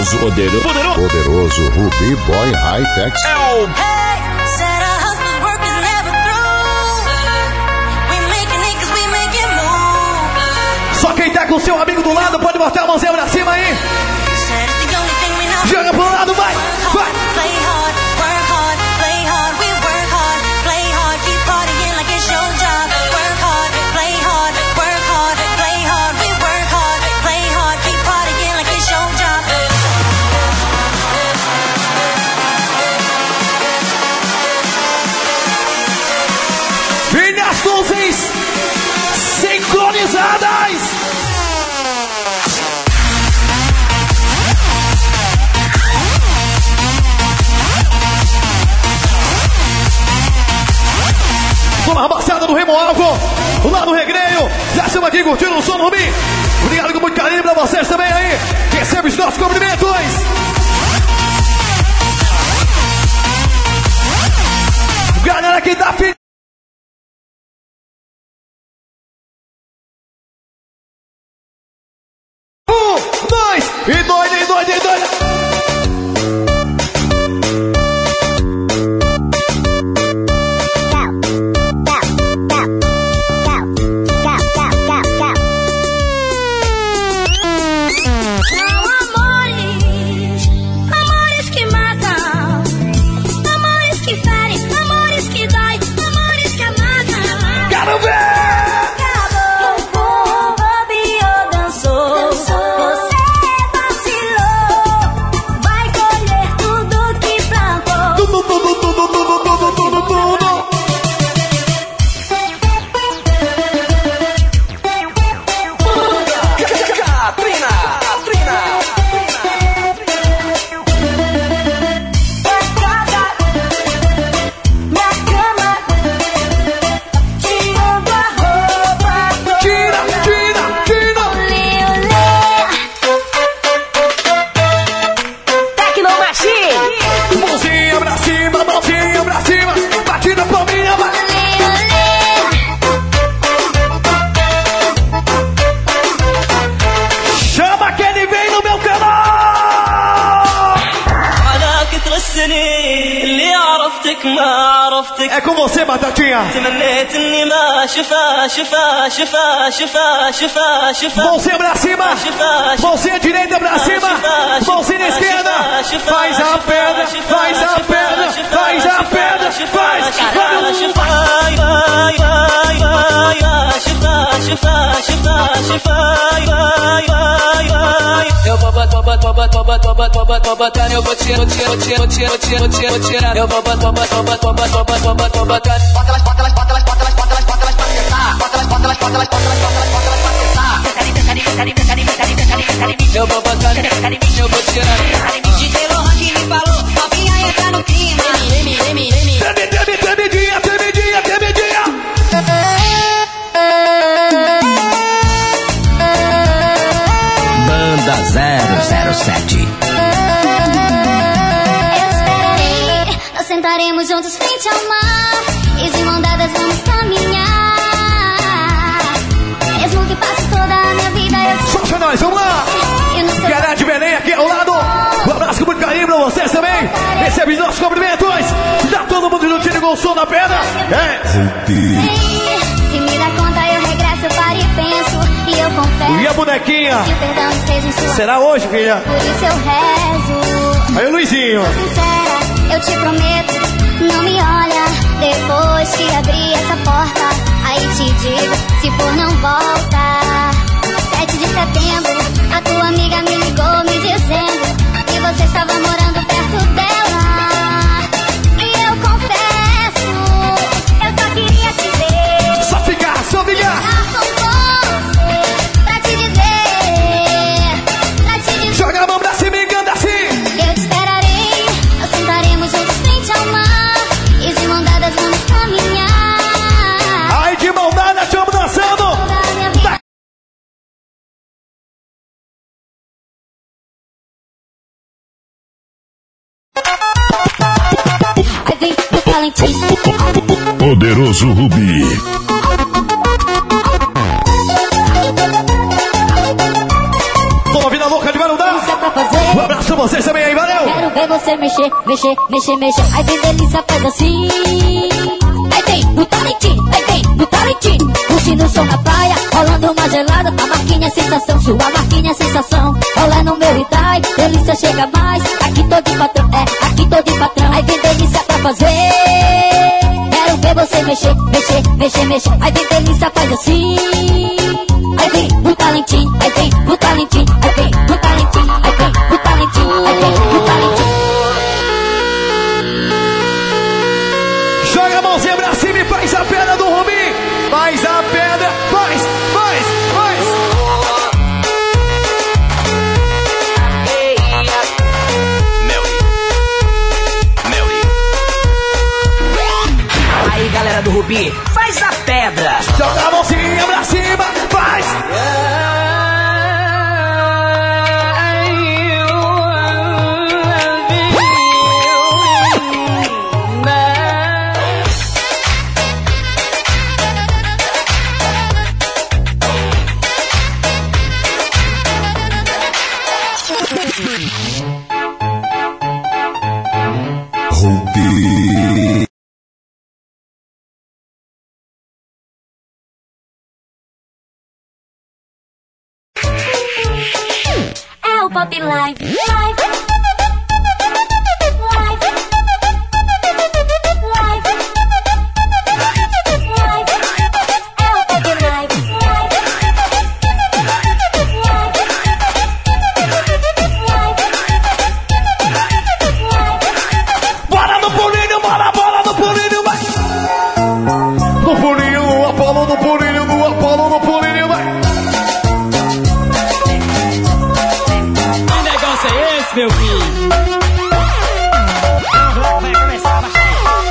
Poderoso Rubi Boy High-Tech. Só quem tá com o seu amigo do lado pode botar a mãozinha pra cima aí. Joga pro lado, vai, vai. As luzes sincronizadas. Vamos, rapaziada do Remo Alco, lá no Recreio. Já estamos aqui curtindo o som do Rubi. Obrigado com muito carinho pra vocês também aí. Recebe os nossos cumprimentos. Galera que tá feliz. 1, 2 e 2 e 2 e 2. É com você, Batatinha. Mãozinha pra cima, mãozinha direita pra cima, mãozinha esquerda. Faz a perna, faz a perna, faz a perna, faz. Eu vou botar, eu vou tirar. Eu vou botar. Bota elas pra testar. Eu vou botar, eu vou tirar. DJ Lohan que me falou, novinha entra no clima. Temidinha. Banda 007. Eu esperarei, nós sentaremos juntos frente ao mar. E de mão dadas vamos caminhar. Mesmo que passe toda a minha vida, eu te... Força nós, vamos lá! Galera de Belém aqui ao lado. Um abraço com muito carinho pra vocês também. Recebe os nossos cumprimentos. Tá todo mundo juntinho com o som da perna. Se me dá conta, eu regresso, eu paro e penso. E eu confesso. E a bonequinha? Que o perdão esteja em sua... Será hoje, filha? Por isso eu rezo. Aí, Luizinho. Sou sincera, eu te prometo. Não me olha. Depois que abrir essa porta, aí te digo, se for não volta. 7 de setembro, a tua amiga me ligou me dizendo que você estava morando perto dela. E eu confesso, eu só queria te ver. Só ficar. Pra te dizer. Joga a mão pra cima e canta assim. Eu te esperarei, nós sentaremos juntos frente ao mar. E de mão dadas vamos caminhar. Ai, de mão dada, estamos dançando. Poderoso Rubi. Toma vida louca de Guarujá. Um abraço a você mexer, mexer, mexer, mexer. Aí vem delícia, faz assim. Aí vem no talentinho, aí vem no talentinho. Curtindo o som na praia, rolando uma gelada. A marquinha é sensação, sua marquinha é sensação. Rola no meu Itai, delícia chega mais. Aqui tô de patrão, aqui tô de patrão. Aí vem delícia pra fazer. Quero ver você mexer, mexer, mexer, mexer. Aí vem delícia, faz assim. Aí vem no talentinho, aí vem no talentinho, aí vem no talentinho, aí vem no talentinho, aí vem no talentinho. Joga a mãozinha pra cima e faz a pedra do Rubim. Faz a pedra, faz, faz, faz. Aí, galera do Rubi, faz a pedra. Joga a mãozinha pra cima, faz. Rubi. É o Pop Live, live. Meu filho. Vai começar a baixar.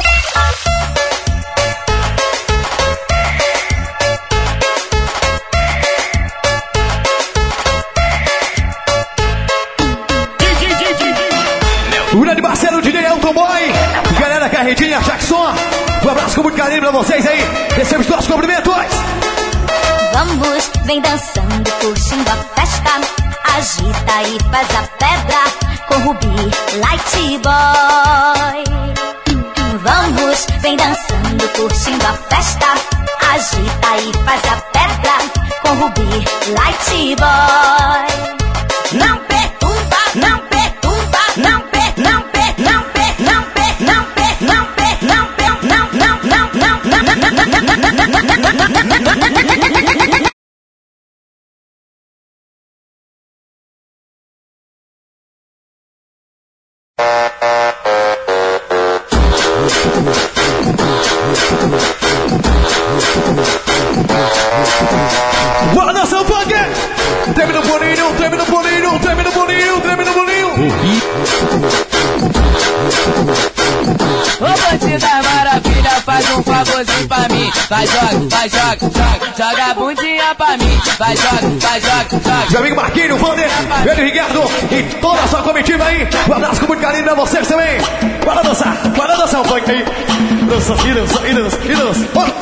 O grande parceiro DJ Elton Boy. Galera Carretinha, Jackson. Um abraço com muito carinho pra vocês aí. Recebemos nossos cumprimentos. Vamos, vem dançando, curtindo a festa. Agita e faz a pedra com Rubi Light Boy. Vamos, vem dançando, curtindo a festa. Agita e faz a pedra com Rubi Light Boy. Não perturba, não perturba, não per, não per, não per, não per, não per, não per, não per, não, não, não, não, não, não, não, Bora dançar o funk! Treme no bolinho, treme no bolinho, treme no bolinho, treme no bolinho. Ô bandida maravilha, faz um favorzinho pra mim. Vai, joga a bundinha pra mim. Vai, joga. Meu amigo Marquinhos, Vander, Pedro Ricardo e toda a sua comitiva aí. Um abraço com muito carinho pra vocês também. Bora dançar o funk aí. Dança, e dança, e dança, e dança. Bora!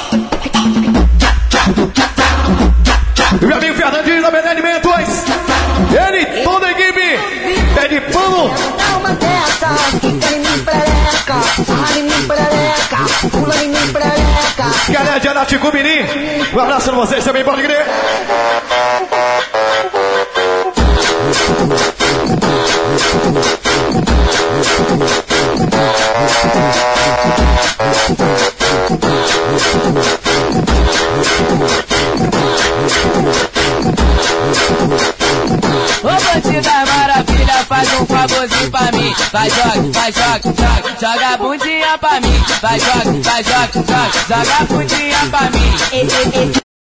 Meu amigo Fernandinho da Belém Alimentos. Ele, toda a equipe, é de pano. Dá uma dessas que tem me prereca, sarra em mim prereca, pula em mim prereca. Galera de Anaticubiri, um abraço pra vocês também, pode crer. Ô bandida maravilha, faz um favorzinho pra mim. Vai, joga a bundinha pra mim. Vai, joga a bundinha pra mim.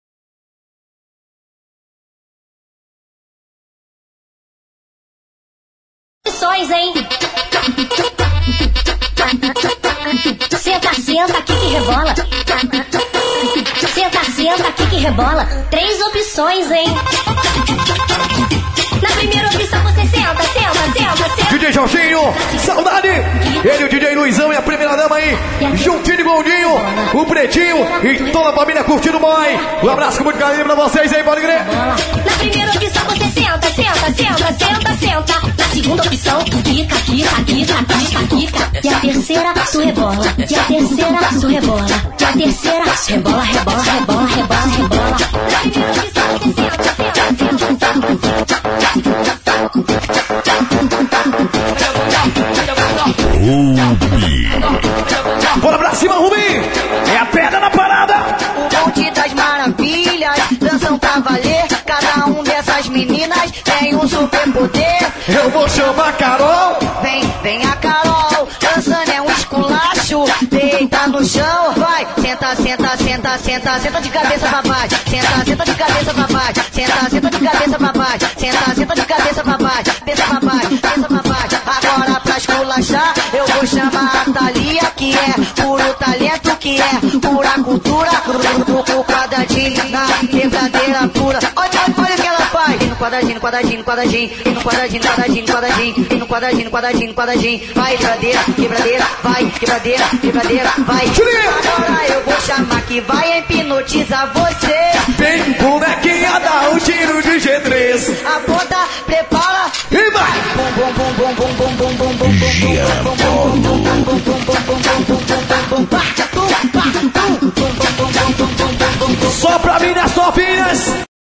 Hein? Senta aqui que rebola. Senta aqui que rebola. 3 opções, hein? Na primeira opção você senta. DJ Jorginho, saudade. Ele, o DJ Luizão e a primeira dama aí. Juntinho de Gondinho, o Pretinho e toda a família curtindo o boy. Um abraço com muito carinho pra vocês aí, pode crer. Na primeira opção você senta. Na segunda opção, quica, quica, quica, quica, quica. E a terceira, tu rebola. E a terceira, tu rebola. E a terceira, rebola, rebola, rebola, rebola, rebola. Bora pra cima, Rubim! É a pedra na parada! O bonde das maravilhas, dançam pra valer. Cada um dessas meninas tem um superpoder. Eu vou chamar a Carol! Vem a Carol, dançando é um esculacho. Deita no chão, vai. Senta, senta, senta, senta, senta de cabeça pra baixo. Senta, senta de cabeça pra baixo. Senta, senta de cabeça pra baixo. Senta, senta de cabeça pra baixo. Pensa pra baixo, pensa pra baixo. Agora pra esculachar, eu vou chamar a Thalia, que é puro talento, que é pura cultura. O quadradinho na quebradeira pura. Olha o que ela faz. No quadradinho, no quadradinho, no quadradinho. No quadradinho, quadradinho, quadradinho. No quadradinho, quadradinho, quadradinho. Vai quebradeira, quebradeira, vai quebradeira, quebradeira, vai. Agora eu vou chamar que vai hipnotizar você. Vem, bonequinha, dá um tiro de G3. Aponta, prepara e vai! Bum bum bum bum bum bum bum bum bum bum bum. Só pra mim nas novinhas!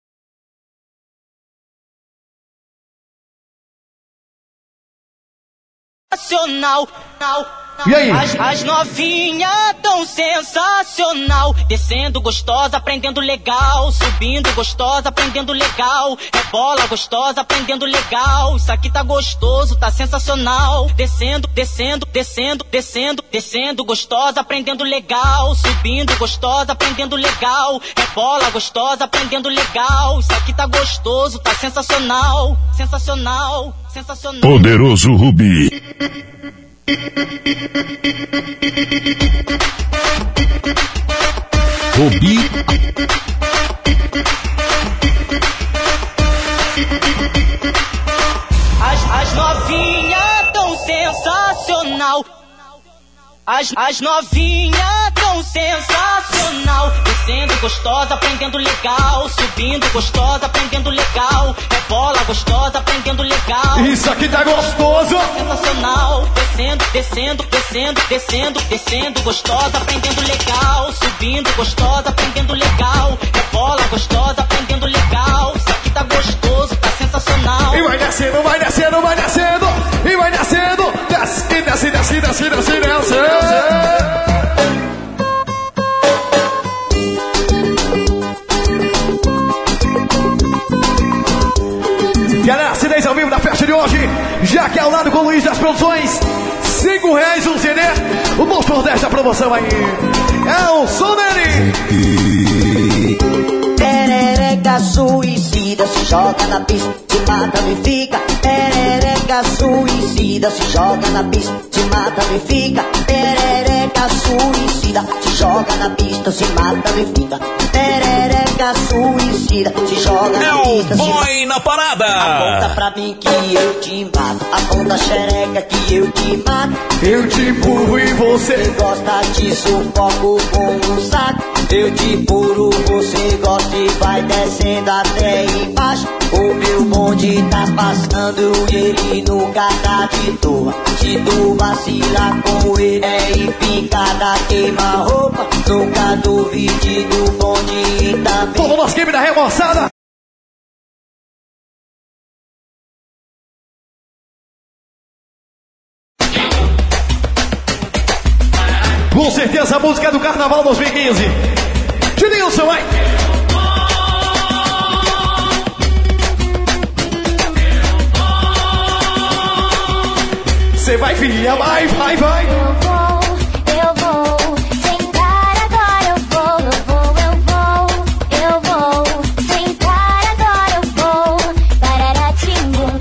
Nacional. E aí? As novinhas tão sensacional. Descendo gostosa, aprendendo legal. Subindo gostosa, aprendendo legal. Rebola gostosa, aprendendo legal. Isso aqui tá gostoso, tá sensacional. Descendo, descendo, descendo, descendo, descendo gostosa, aprendendo legal. Subindo gostosa, aprendendo legal. Rebola gostosa, aprendendo legal. Isso aqui tá gostoso, tá sensacional. Sensacional, sensacional. Poderoso Rubi. Rubi. As novinhas tão sensacional. As novinhas tão sensacional. Descendo gostosa, aprendendo legal. Subindo gostosa, aprendendo legal. Rebola gostosa, aprendendo legal. Isso aqui tá gostoso. Sensacional. Descendo, descendo, descendo, descendo, descendo gostosa, aprendendo legal. Subindo gostosa, aprendendo legal. Rebola gostosa, aprendendo legal. Isso aqui tá gostoso, tá sensacional. E vai descendo, vai descendo, vai descendo. E vai descendo. Desce, desce, desce, desce, desce, desce. Galera, C10 ao vivo da festa de hoje, já que é ao lado com o Luiz das Produções, R$5 um CD, o monstro desta promoção aí, é o som dele. Perereca suicida, se joga na pista, se mata, me fica. Perereca suicida, se joga na pista, se mata, me fica. Perereca suicida, se joga na pista, se mata, me fica. Perereca suicida, se joga na pista, se mata. Boy na parada. Aponta pra mim que eu te mato, aponta a xereca que eu te mato. Eu te empurro e você gosta de sufoco com um saco. Eu te empurro, você gosta e vai descendo até embaixo. O meu bonde tá passando e ele nunca tá de toa. Se tu vacilar com ele é empicada, queima roupa. Nunca duvide do bonde e também. todo nosso game da remoçada. Com certeza a música do Carnaval 2015. Juninho, vai! Você vai, filha, vai, vai, vai! Eu vou, sentar agora eu vou, sentar agora eu vou, pararatim-bum,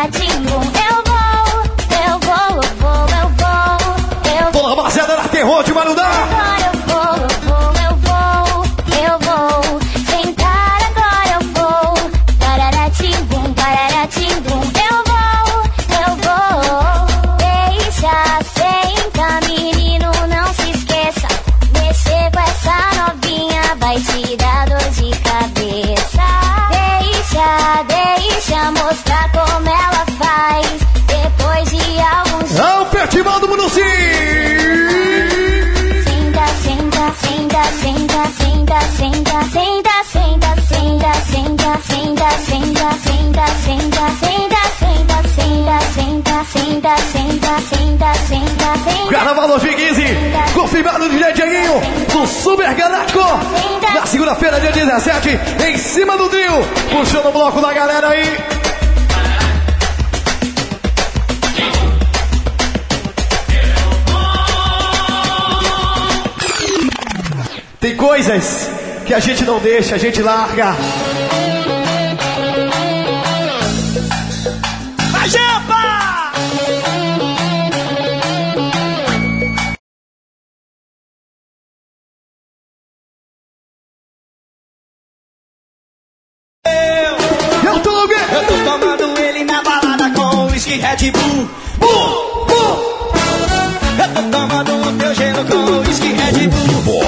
eu vou. Boa, rapaziada, na terror de Marudá! Agora eu vou, sentar agora eu vou, pararatim-bum, eu vou, deixa sentar. Senta, senta, senta, senta, senta. Carnaval 2015, confirmado de DJ Dieguinho, do Super Galaco. Na segunda-feira, dia 17, em cima do trio, puxando o bloco da galera aí. Tem coisas que a gente não deixa, a gente larga. Vai, Jampa! Eu tô tomando ele na balada com whisky Red Bull. Eu tô tomando o teu gelo com whisky Red Bull.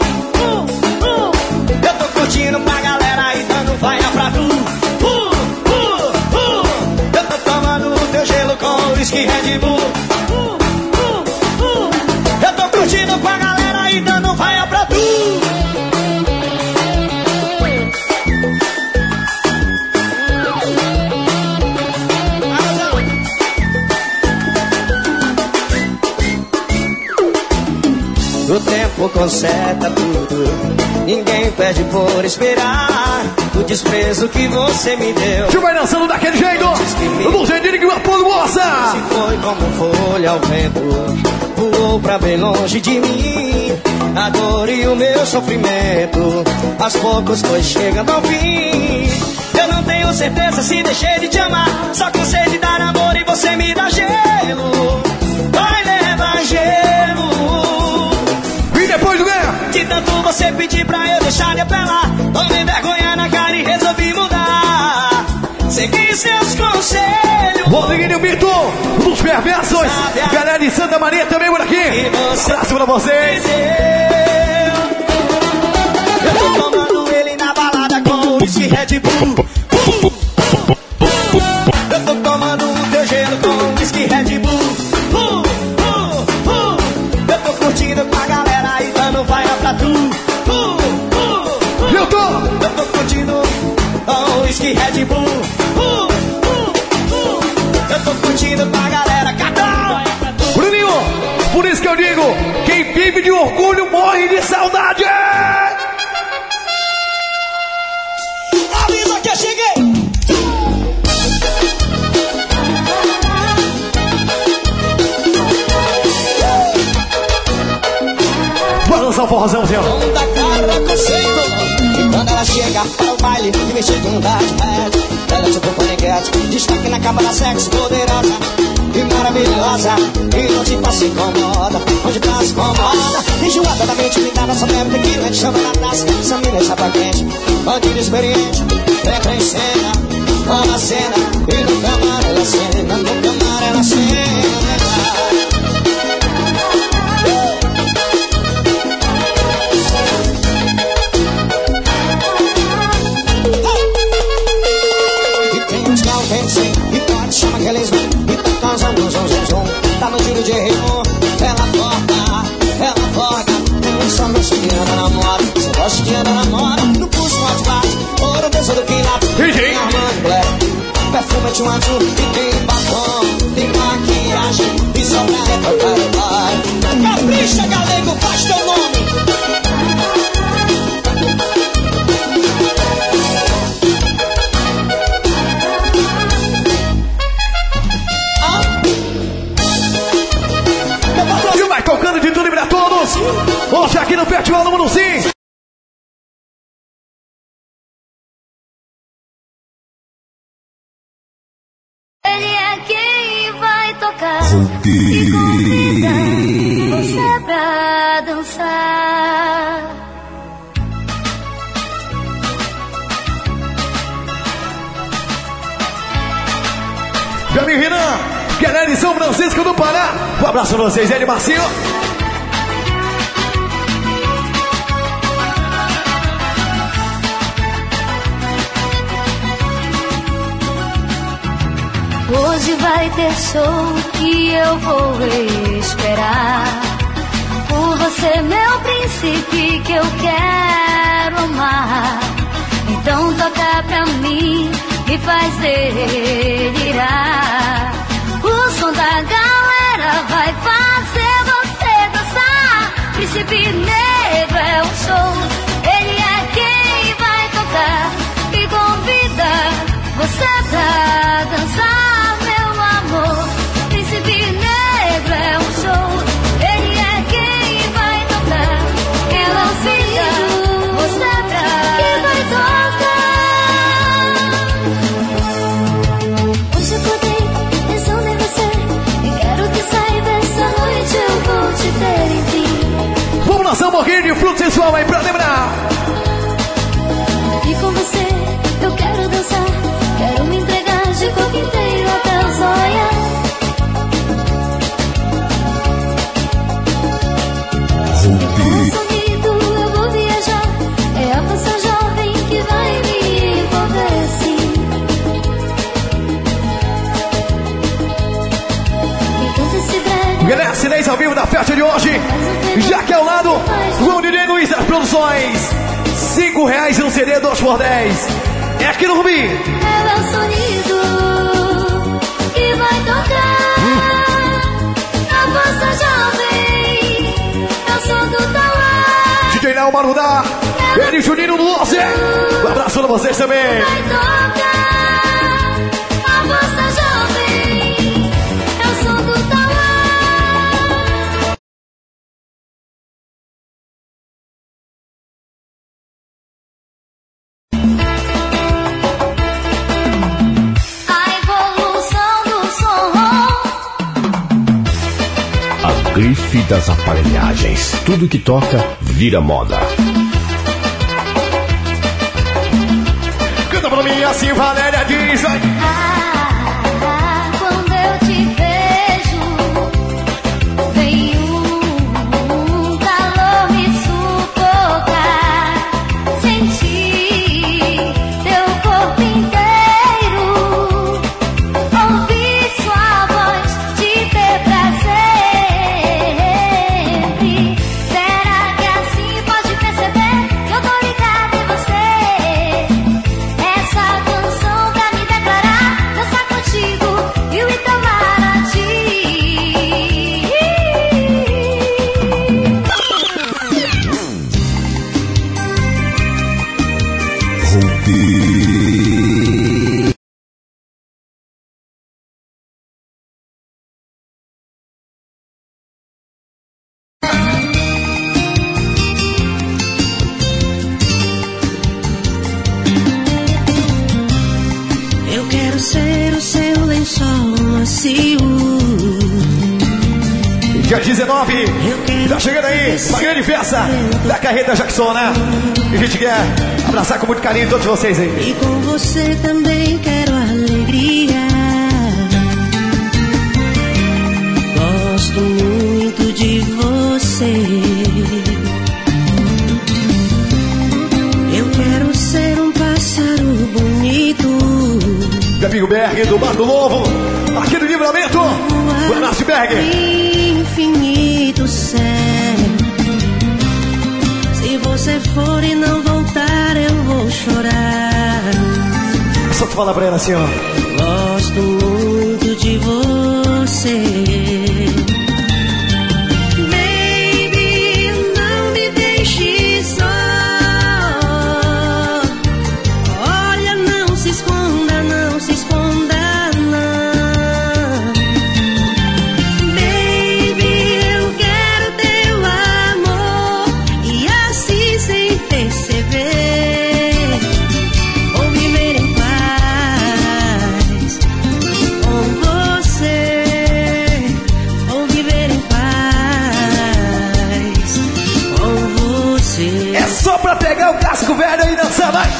Eu tô curtindo pra galera e dando vaia pra tu. Eu tô tomando o teu gelo com whisky Red Bull. Eu tô curtindo pra galera e dando vaia pra tu. O tempo conserta tudo, ninguém pede por esperar o desprezo que você me deu. Tu vai dançando daquele jeito, do jeitinho que o Apolo moça. Se foi como folha ao vento, voou pra bem longe de mim. A dor e o meu sofrimento, aos poucos foi chegando ao fim. Eu não tenho certeza se deixei de te amar, só cansei de dar amor e você me dá gelo. Vai levar gelo. Depois do ganho, de tanto você pedir pra eu deixar de apelar, tomei vergonha na cara e resolvi mudar. Segui seus conselhos. Rodriguinho Mito, dos perversos. Galera de Santa Maria também por aqui. Abraço pra vocês. Eu tô tomando ele na balada com whisky Red Bull. Eu tô tomando o teu gelo com whisky Red Bull. Eu tô curtindo com a galera e dando vaia pra tu. Eu tô curtindo com whisky Red Bull. Eu tô curtindo com a galera, catão. Bruninho, por isso que eu digo, quem vive de orgulho morre de saudade. Avisa que eu cheguei. Vou lançar um forrozãozinho. Da cara conceito. E quando ela chega para o baile, me vestido de um das pés. Ela é tipo paniquete, destaque na capa da sexo, poderosa e maravilhosa. E não te passa incomoda, onde passa incomoda. Enjoada da mente, ligada, só bebe tequila, te chama na taça. Essa mina é chapa quente, bandido experiente. Entra em cena, toma a cena. E no camar ela cena, no camar ela cena. E pode chamar que eles vêm e tá causando um zum. Tá no tiro de ritmo, ela foca. Tem um som no que anda na moda. Você gosta de andar na moda, no pulso mais baixo. Ouro dentro do quilato, tem Armando Black. Perfume de um azul e tem batom. Tem maquiagem e só pra retocar o bar. Capricha, galego, faz teu nome. E vai tocando de tudo e pra todos. Hoje aqui no Festival número 5. Ele é quem vai tocar e convida você pra dançar. Meu amigo Renan, galera de São Francisco do Pará. Um abraço pra vocês, Ed Marcinho. Hoje vai ter show que eu vou esperar. Por você, meu príncipe, que eu quero amar. Então toca pra mim, me faz delirar. O som negro é um show. Ele é quem vai tocar e convida você pra dançar, meu amor. Príncipe negro é um show. Ele é quem vai tocar. Ela convida você pra que vai tocar. Hoje acordei pensando em você e quero que saiba, essa noite eu vou te ter, enfim. Vamos lançar um pouquinho de fruto sensual aí pra lembrar. E com você eu quero dançar, quero me entregar de corpo inteiro até o zóia. Com sorrido eu vou viajar, é a força jovem que vai me envolver, sim. Enquanto esse breve Galera, sinais ao vivo da festa de hoje. Já que é ao lado, o DJ Luiz das Produções. R$5 um CD 2x10. É aqui no Rubi. é o sonido que vai tocar. A força jovem é o som do Tauá. DJ Léo Marudá. Ele e Juninho do Loze. Um abraço pra vocês também. Vai tocar. A força jovem é o som do Tauá. A evolução do som. A grife das aparelhagens. Tudo que toca vira moda. Canta pra mim assim, Valéria diz. Vai. Quando eu te vejo, vem um calor me sufocar. Sentir teu corpo inteiro, ouvir sua voz, te ter pra sempre. Será que assim pode perceber que eu tô ligada em você? Essa canção pra me declarar, dançar contigo e o Itamaraty. Eu quero ser o seu lençol macio. Dia 19. Tá chegando aí. Uma grande festa da Carreta Jackson, né? E a gente quer abraçar com muito carinho todos vocês aí. E com você também quero alegria. Gosto muito de você. Eu quero ser um pássaro bonito. Meu amigo Berg do Bar do Novo. Aqui do Livramento. O Anácio Berg. Infinito céu. Se você for e não voltar, eu vou chorar. Só tu fala pra ela assim, ó. Gosto muito de você. Baby, não me deixe só. Olha, não se esconda, não se esconda, não. Baby, eu quero teu amor. E assim sem perceber, vou viver em paz com você. Vou viver em paz com você. É só pra pegar o casco velho e dançar, vai!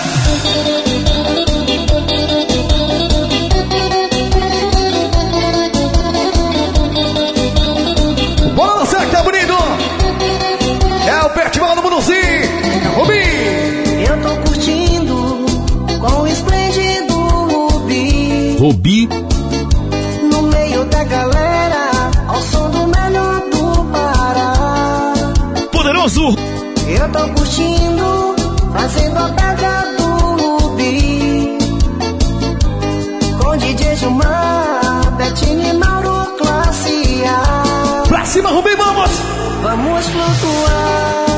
Bora dançar que tá bonito! É o festival do Mundo Sim! Rubi! Eu tô curtindo com o esplêndido Rubi. Rubi No meio da galera, ao som do melhor do Pará. poderoso. Eu tô curtindo, fazendo a pedra do Rubi. Com DJ Gilmar, Betinho e Mauro, classe A. Pra cima, Rubi, vamos! Vamos flutuar.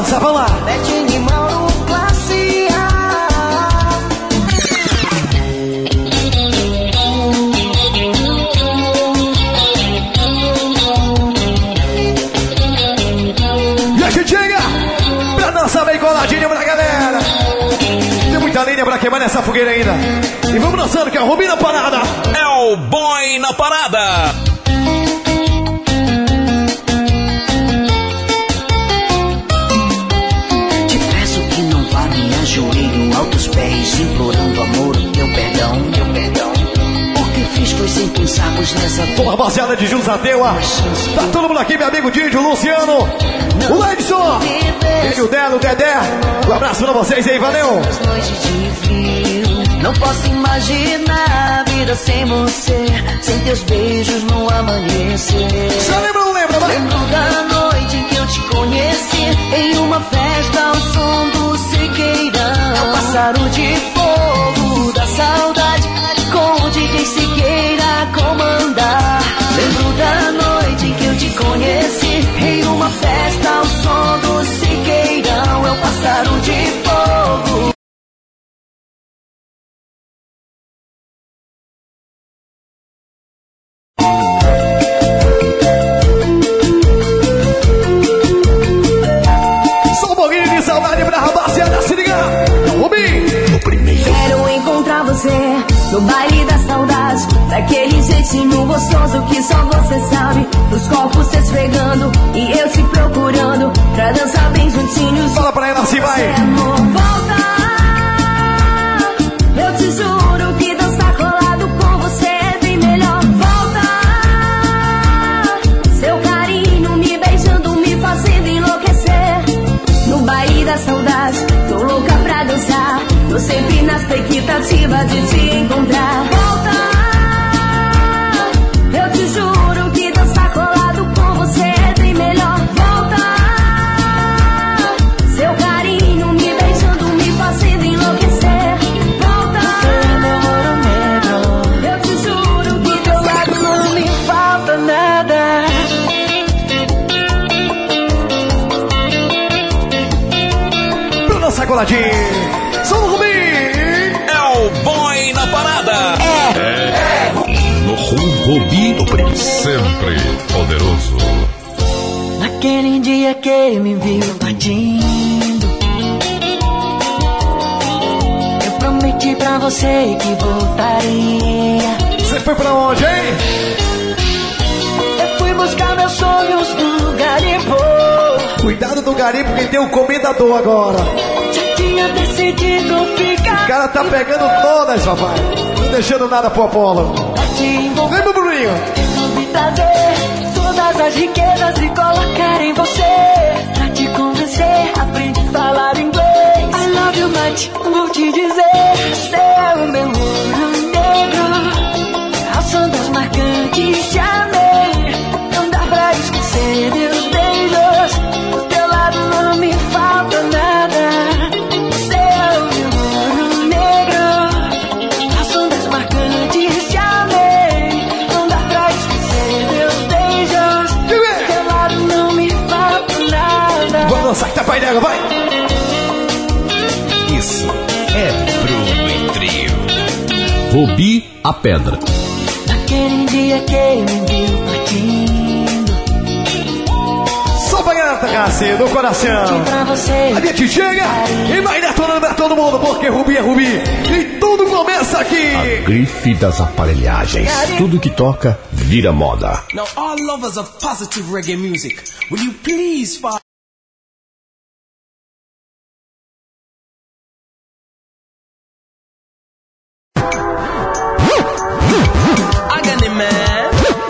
dançar, vamos lá. Betinho e Mauro, classe A. E a gente chega pra dançar bem coladinho pra galera. Tem muita linha pra queimar nessa fogueira ainda. E vamos dançando, que é o Rubi na parada. É o Boy na parada. Te peço que não vá, me ajoelho altos pés, implorando amor, meu perdão, meu perdão. O que fiz foi sem pensar, pois nessa Pô, rapaziada de Jusateua. Tá todo mundo aqui, meu amigo Didio, Luciano, o Leidson, o Delo, o Dedé. Um abraço pra vocês aí, valeu. noites de frio, não posso imaginar a vida sem você, sem teus beijos no amanhecer. Você lembra ou não lembra, vai? Lembro da noite em que eu te conheci, em uma festa ao som do Siqueirão. Ao pássaro de fogo da saudade, com o DJ Siqueira comandar. Lembro da noite em que eu te conheci, em uma festa ao som do Siqueirão. É o pássaro de fogo. Só um pouquinho de saudade pra rapaziada, se liga. Rubi, o primeiro. Quero encontrar você no baile da saudade, daquele jeitinho gostoso que só você sabe. Os corpos se esfregando e eu te procurando pra dançar bem juntinhos. Fala pra ela assim, vai. Amor, volta. Eu te juro que dançar colado com você é bem melhor. Volta. Seu carinho me beijando, me fazendo enlouquecer. No baile da saudade, tô louca pra dançar. Tô sempre na expectativa de te encontrar. Volta. Eu te juro que dançar colado com você é bem melhor. Volta. Seu carinho me beijando, me fazendo enlouquecer. Volta. Eu te juro que teu lado não me falta nada. Pra dançar coladinho. Sou o Rubi. É o Boy na parada. No Rubi, o primeiro. Sempre poderoso. Naquele dia que me viu partindo, eu prometi pra você que voltaria. Você foi pra onde, hein? Eu fui buscar meus sonhos no garimpo. Cuidado do garimpo, que tem um comendador agora. Já tinha decidido ficar. O cara tá pegando todas, papai. Não deixando nada pro Apolo. Vem, meu Bruninho. Resolvi trazer todas as riquezas e colocar em você. Pra te convencer, aprendi a falar inglês. I love you much, vou te dizer. Você é o meu ouro negro. Ao som das marcantes te amei. Não dá pra esquecer meus beijos. Do teu lado não me falta nada. Você é o meu ouro negro. Ao som das marcantes te amei. Não dá pra esquecer meus beijos. Do teu lado não me falta nada. Vamos dançar que tá painel, vai. Isso é Bruno e Trio. Rubi, a pedra. Naquele dia que me viu partindo, Só pra galera do coração. pra você. A gente chega e vai detonando pra todo mundo, porque Rubi é Rubi. E tudo começa aqui. A grife das aparelhagens. Tudo que toca vira moda. Now, all lovers of positive reggae music, will you please follow? Agony man.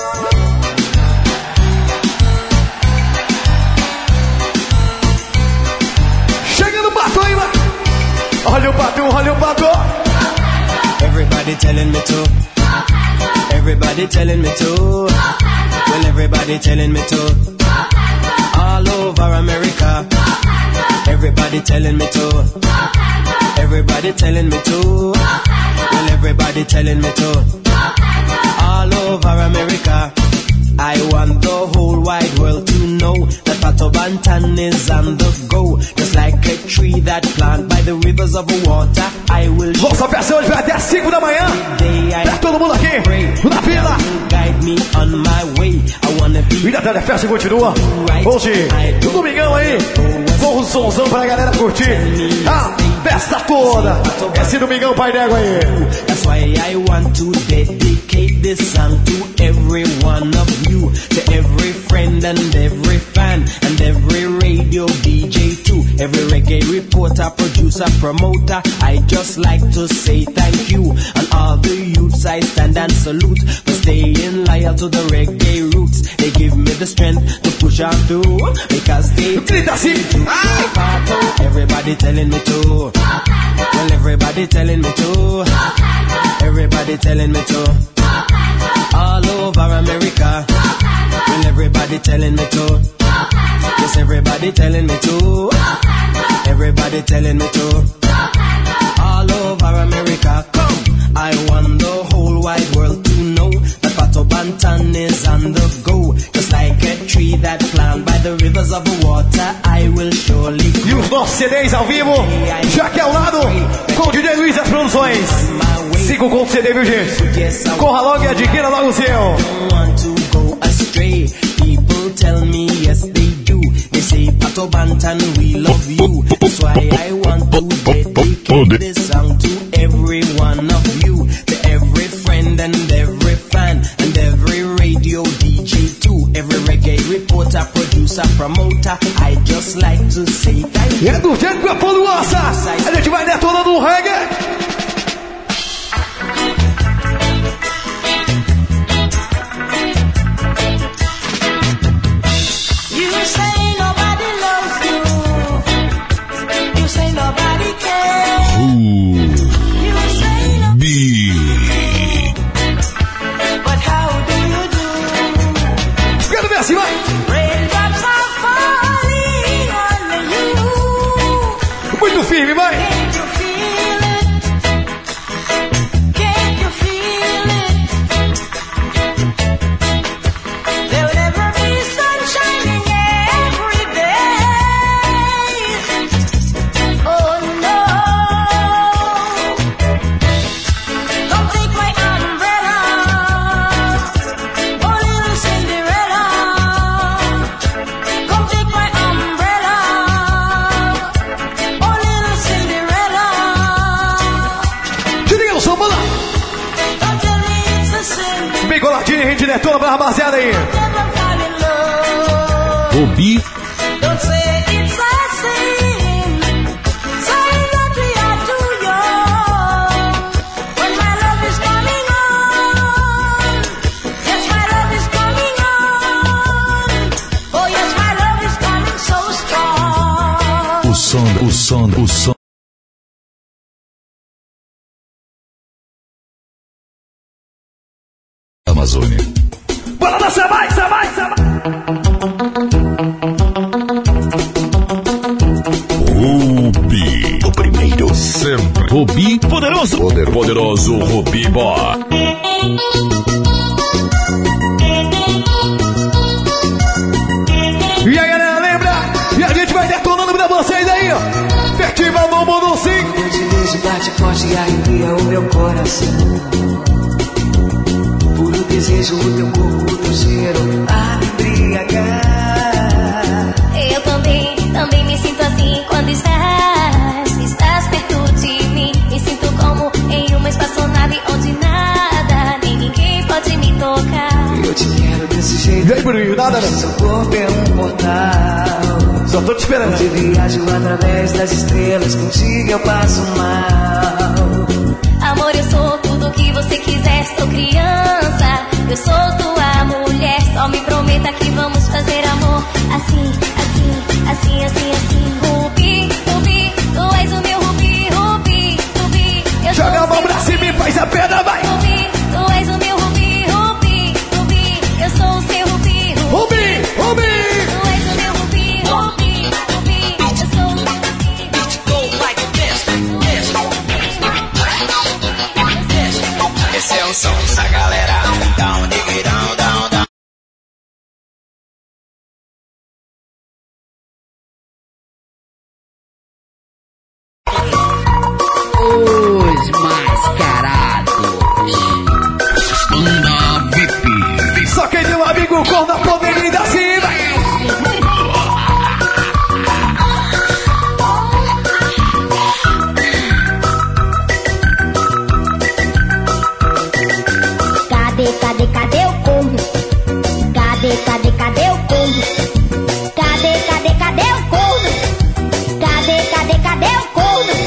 Chega no batom aí, vai. Olha o batom, olha o batom. Everybody telling me to. Everybody telling me to. Well, everybody telling me to. All over America. Everybody telling me to. Everybody telling me to. Well, everybody telling me to. All over America. I want the whole wide world to know that Pato Bantan is on the go. Just like a tree that planted by the rivers of water, I will. Nossa versão hoje vai até às 5 da manhã. Pra todo mundo aqui, na fila. Guide me on my way. I wanna be. E a festa continua. Hoje, domingão aí. Com um somzão pra galera curtir a festa toda. Esse domingão, pai d'égua aí. That's why I want to dedicate this song to every one of you, to every friend and every fan, and every radio DJ too, every reggae reporter, producer, promoter. I just like to say thank you. And all the youths I stand and salute for staying loyal to the reggae roots. They give me the strength to push on through, because they everybody telling me to. Well, everybody telling me to. Everybody telling me to. All over America. Well, everybody telling me to. Yes, everybody telling me to. Everybody telling me to. All over America. Come, I want the whole wide world to know that Pato Bantan is on the go. Just like a tree that planted by the rivers of water, I will surely grow. E os nossos CDs ao vivo, já aqui ao lado, com o DJ Luiz das Produções. 5 contos CD, viu, gente? Corra logo e adquira logo o seu. Don't want to go astray. People tell me yes they do. They say Pato Bantan we love you. That's why I want to dedicate this song to every one of you, to every friend and every fan, and every radio DJ too, every reggae reporter, producer, promoter. I just like to say thank you. E é do jeito que a Poluaça, a gente vai detonando o reggae. Muito firme, vai! Diretora pra rapaziada aí. Rubi. O som. Amazônia. Bora dançar mais. Rubi, o primeiro sempre. Rubi poderoso. Poderoso Rubi Boy. E aí, galera, lembra? E a gente vai detonando pra vocês aí, ó. Festival no Mundo 5. Eu te deixo, bate forte e arrepia o meu coração. Puro desejo, o teu corpo, o teu cheiro a me embriagar. Eu também me sinto assim quando estás perto de mim. Me sinto como em uma espaçonave onde nada, nem ninguém pode me tocar. Eu te quero desse jeito. E aí, Bruninho, nada, né? Seu corpo é um portal. Só tô te esperando. Onde viajo através das estrelas, contigo eu passo mal. Amor, eu sou tudo que você quiser, sou criança. Eu sou tua mulher, só me prometa que vamos fazer amor assim, assim, assim, assim, assim. Rubi, Rubi, tu és o meu Rubi, Rubi, Rubi. Joga a mão pra cima e faz a pedra, vai! Rubi, tu és o meu Rubi, Rubi, Rubi. Eu sou o seu Rubi, Rubi, Rubi. Tu és o meu Rubi, Rubi, Rubi. Eu sou o seu Rubi. Esse é o som da galera. Down, diggy, down, down, down.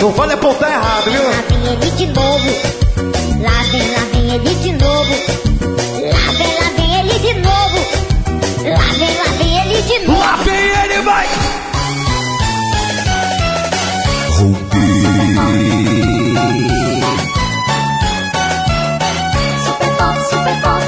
Não pode apontar errado, viu? Lá vem ele de novo. Lá vem ele de novo. Lá vem ele de novo. Lá vem ele de novo. Lá vem ele, vai! Super pop, super pop.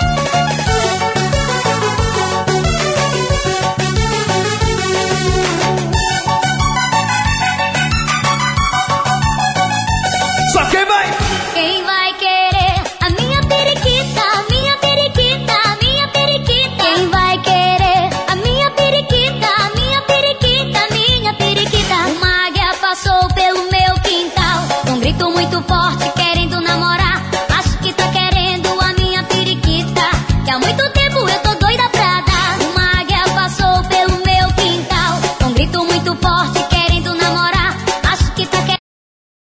Só quem vai? Quem vai querer a minha periquita, a minha periquita, a minha periquita? Quem vai querer a minha periquita, a minha periquita, a minha periquita? Uma águia passou pelo meu quintal, um grito muito forte querendo namorar. Acho que tá querendo a minha periquita, que há muito tempo eu tô doida pra dar. Uma águia passou pelo meu quintal, um grito muito forte querendo namorar. Acho que tá querendo.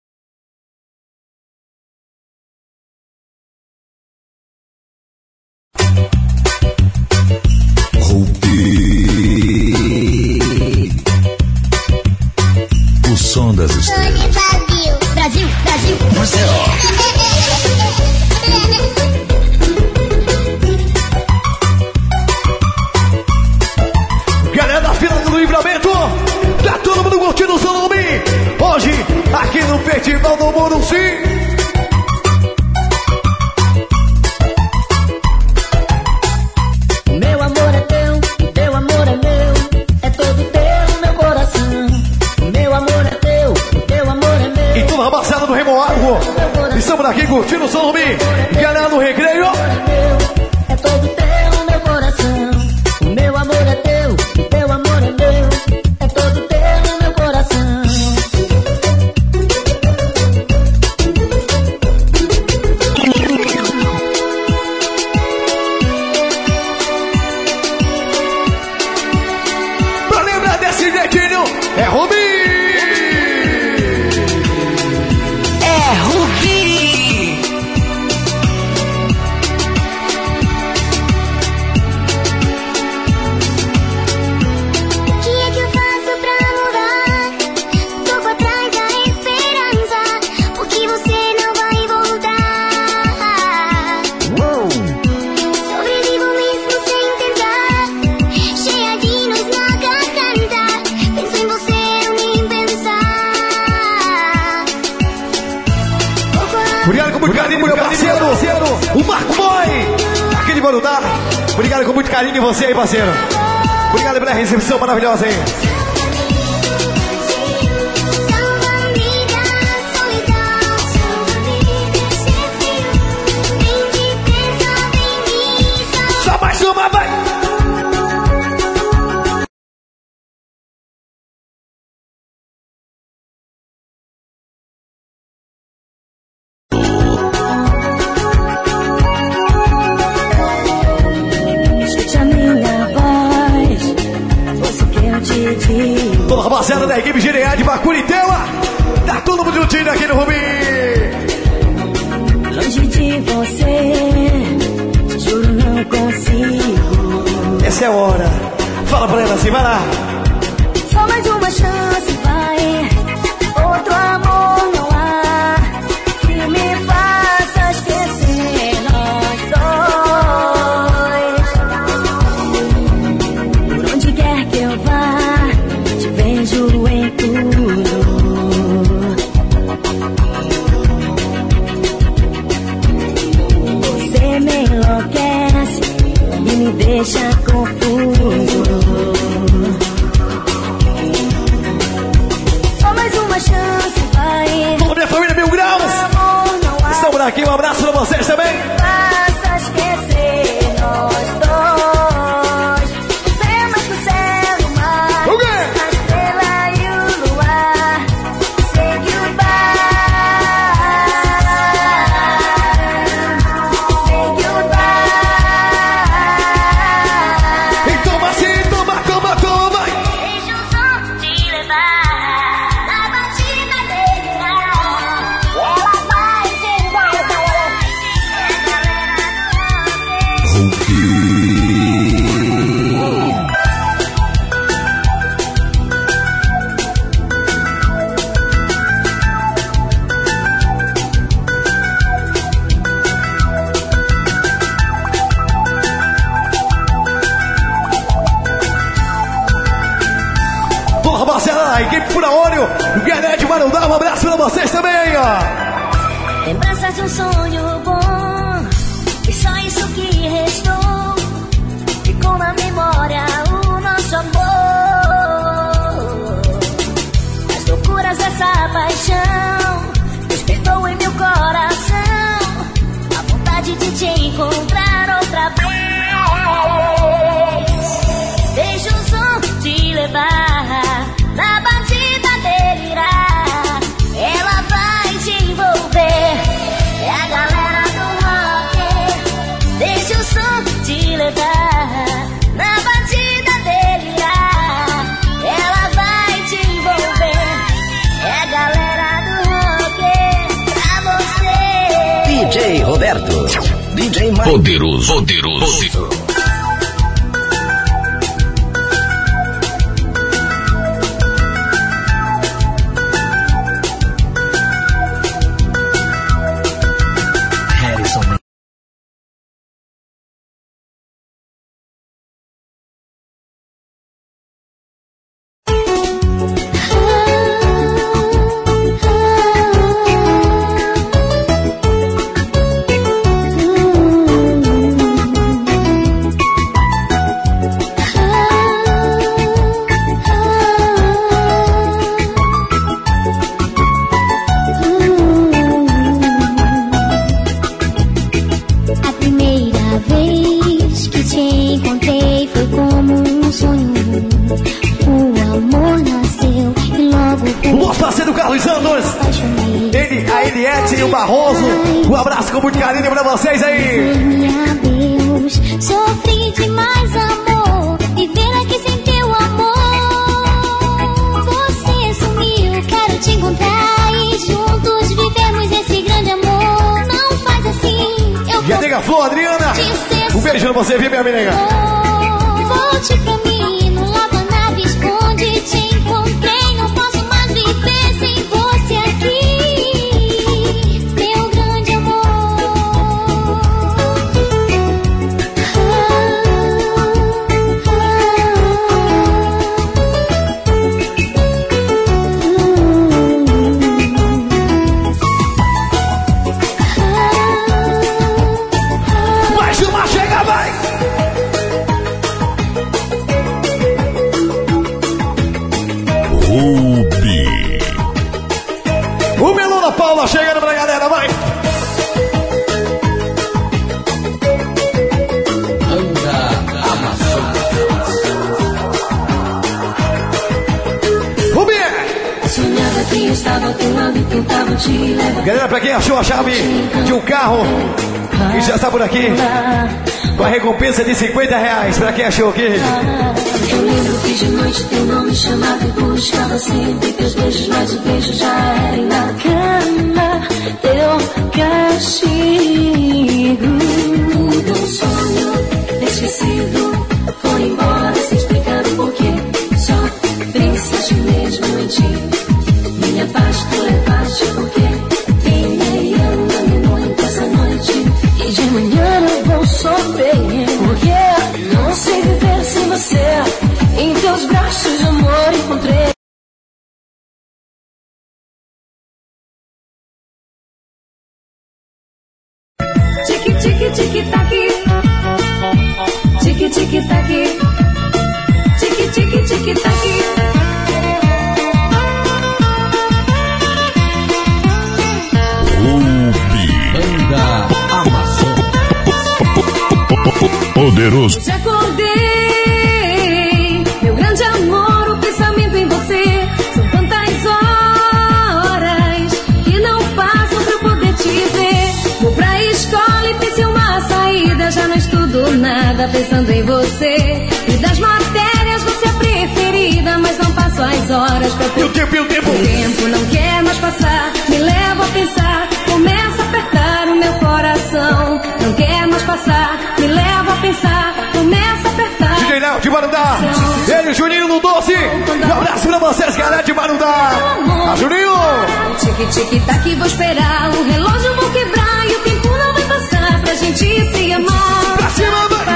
O som das estrelas. Brasil, Brasil. Galera da fila do livramento, tá todo mundo curtindo o som do Mi. Hoje, aqui no Festival do Mundo, sim. Meu amor é teu, teu amor é meu, é todo teu meu coração. Meu amor é teu amor é meu. E toda a rapaziada do Remoago, estamos aqui curtindo o som do Mi. Galera do Recreio. É todo teu meu coração. O meu amor é teu amor é meu, é todo teu meu coração. Pra lembrar desse jeitinho, é Rubi. O que é que eu faço pra mudar? Tô com atrás da esperança, porque você não vai voltar. Sobrevivo mesmo sem tentar, cheia de nós na garganta. Penso em você, eu nem pensar. Obrigado com muito carinho, meu parceiro. O Marco Boy. Aquele Mano Dar. Obrigado com muito carinho de você aí, parceiro. Obrigado pela recepção maravilhosa aí. Só mais uma, vai! Escute a minha voz, ouça o que eu te digo. Toda a rapaziada da equipe GDA de Bacuriteua. Tá todo mundo juntinho aqui no Rubi. Longe de você, te juro não consigo. Essa é a hora. Fala pra ela assim, vai lá. Só mais uma chance, vai. Outro amor não há que me faça esquecer nós dois. Por onde quer que eu vá, te vejo em tudo. Você me enlouquece e me deixa confuso. Só mais uma chance, vai. Toda minha família Mil Graus. Amor não há Estamos aqui, um abraço pra vocês também. que faça esquecer nós dois. Você é mais que o céu e o mar, O quê? a estrela e o luar. Say goodbye. Say goodbye. Então vai assim, toma, vai. Deixa o som te levar na batida dele. Ela vai chegar. Caolho, Galera de Marundá, um abraço pra vocês também, ó. Lembranças de um sonho bom, e só isso que restou. Ficou na memória o nosso amor. As loucuras dessa paixão despertou em meu coração a vontade de te encontrar outra vez. Deixa o som te levar na batida delirar. Ela vai te envolver, é a galera do rock. Deixa o som te levar na batida delirar. Ela vai te envolver, é a galera do rock. Pra você DJ Roberto, DJ Mike. Poderoso. Um abraço com muito carinho pra vocês aí. Adeus, sofri demais, amor. Viver aqui sem teu amor. Você sumiu, quero te encontrar e juntos vivermos esse grande amor. Não faz assim, eu vou. E a nega Flor, Adriana, um beijo pra você, viu, minha amiga? Volte pra mim, não lava nada, esconde. Te encontrei, não posso mais viver sem você aqui. Paula chegando pra galera, vai! Sonhava que eu estava ao teu lado e tentava te levar. Galera, pra quem achou a chave de um carro e já está por aqui, com a recompensa de R$50, pra quem achou aqui. Eu lembro que de noite teu nome chamava e buscava sempre teus beijos, mas o beijo já era na cama. Teu castigo. Tudo um sonho esquecido foi embora sem explicar o porquê. Só pensaste mesmo em ti. Minha paz tu levaste porque vinha e anda-me muito essa noite. E de manhã eu vou sofrer porque não sei viver sem você. Em teus braços de amor encontrei. Tique, tique, tique, taque. Tique, tique, taque. Tique, tique, tique, taque. Banda Amazon. Poderoso. Te acordei, meu grande amor, o pensamento em você. São tantas horas que não passam pra eu poder te ver. Vou pra escola e pensei uma saída. Já não estudo nada pensando em você. E das matérias você é a preferida, mas não passo as horas pra ter. E o tempo. O tempo não quer mais passar, me leva a pensar. Começa a apertar o meu coração. Não quer mais passar, me leva a pensar. Começa a apertar. DJ Léo de Marundá, ele, Juninho no Doce. Um abraço pra vocês, galera de Marundá. A Juninho. Tique, tique, taque, vou esperar. O relógio vou quebrar e o tempo não vai passar pra gente se amar. Pra cima, vai.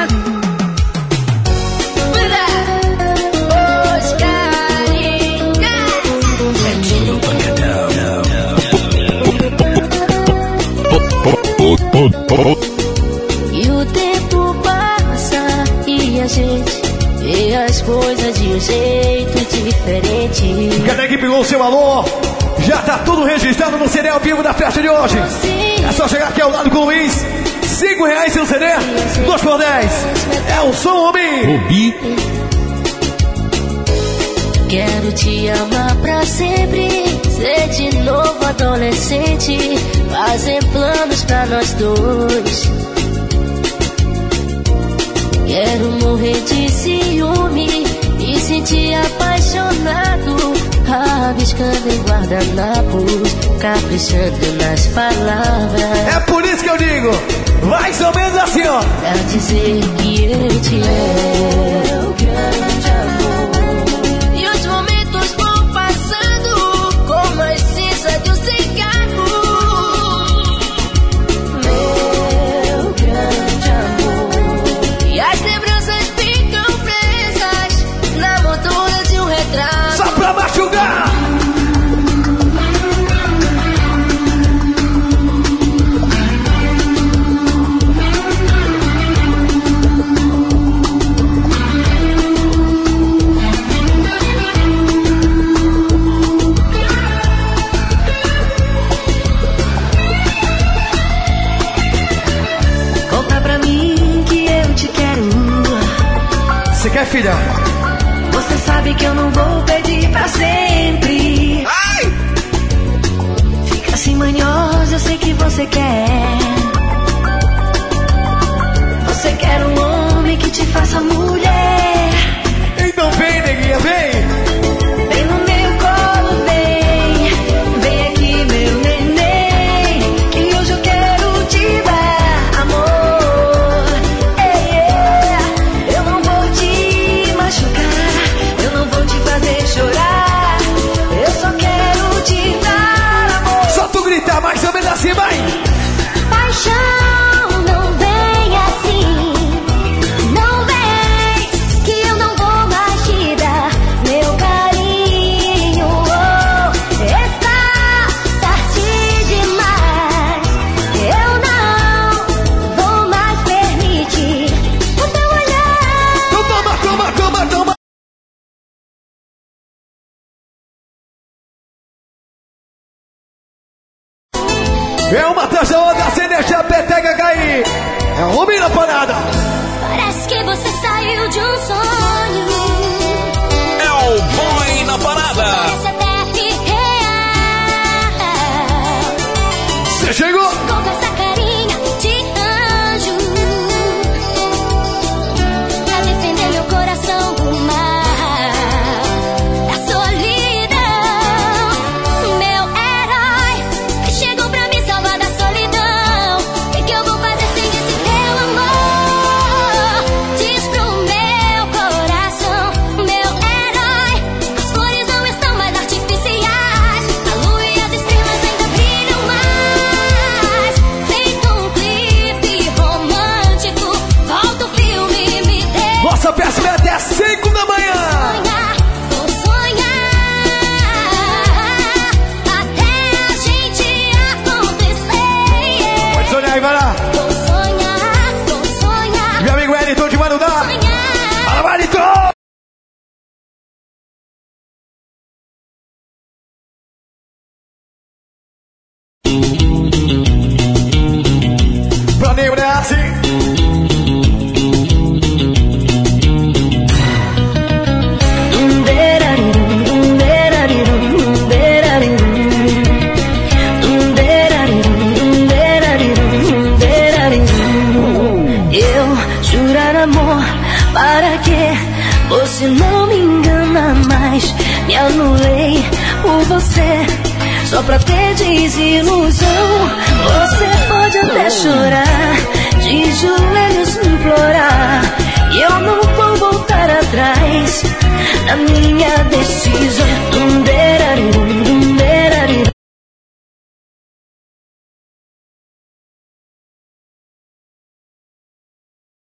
E o tempo passa e a gente vê as coisas de um jeito diferente. Cada equipe com o seu alô. Já tá tudo registrado no CD ao vivo da festa de hoje. É só chegar aqui ao lado com o Luiz. R$5 no CD, 2 por 10. É o som, Rubi. Quero te amar pra sempre, ser de novo adolescente, fazer planos pra nós dois. Quero morrer de ciúme, me sentir apaixonado, rabiscando em guardanapos, caprichando nas palavras. É por isso que eu digo, mais ou menos assim, ó. Pra dizer que eu te amo, grande amor. E os momentos vão passando como a cinza de um cigarro. Meu grande amor. E as lembranças ficam presas na moldura de um retrato. Só pra machucar! Você quer, filha? Você sabe que eu não vou pedir pra sempre. Ai! Fica assim manhosa, eu sei que você quer. Você quer um homem que te faça mulher. Então vem, neguinha, vem! Vem no meu colo, vem. Vem aqui, meu neném, que hoje eu quero te dar amor. Eu não vou te machucar, eu não vou te fazer chorar. Eu só quero te dar amor. Só tu gritar mais ou menos assim, vai! Paixão, não vem assim. Não vem, que eu não vou mais te dar meu carinho. Oh, está tarde demais. Eu não vou mais permitir o teu olhar. Toma! É uma atrás da outra, sem deixar a peteca cair. É o Rubi na parada. Parece que você saiu de um sonho. É o Boy na parada. Parece até irreal. Você chegou? Com essa carinha de anjo, pra defender meu coração do mal, da solidão. Meu herói chegou pra me salvar da solidão. O que eu vou fazer sem esse teu amor? Diz pro meu coração, meu herói. As cores não estão mais artificiais, a lua e as estrelas ainda brilham mais. Feito um clipe romântico, volta o filme, me deixa Nossa peça vai até 5 da manhã. sonhar, vou sonhar até a gente acontecer. Pode sonhar aí, vai lá. Vou sonhar, Meu amigo Wellington de Marudá. sonhar. Fala, Wellington! Pra lembrar assim. Eu jurar amor, para que você não me engana mais. Me anulei por você, só pra ter desilusão. Você pode até chorar, de joelhos me implorar, e eu não vou voltar atrás na minha decisão.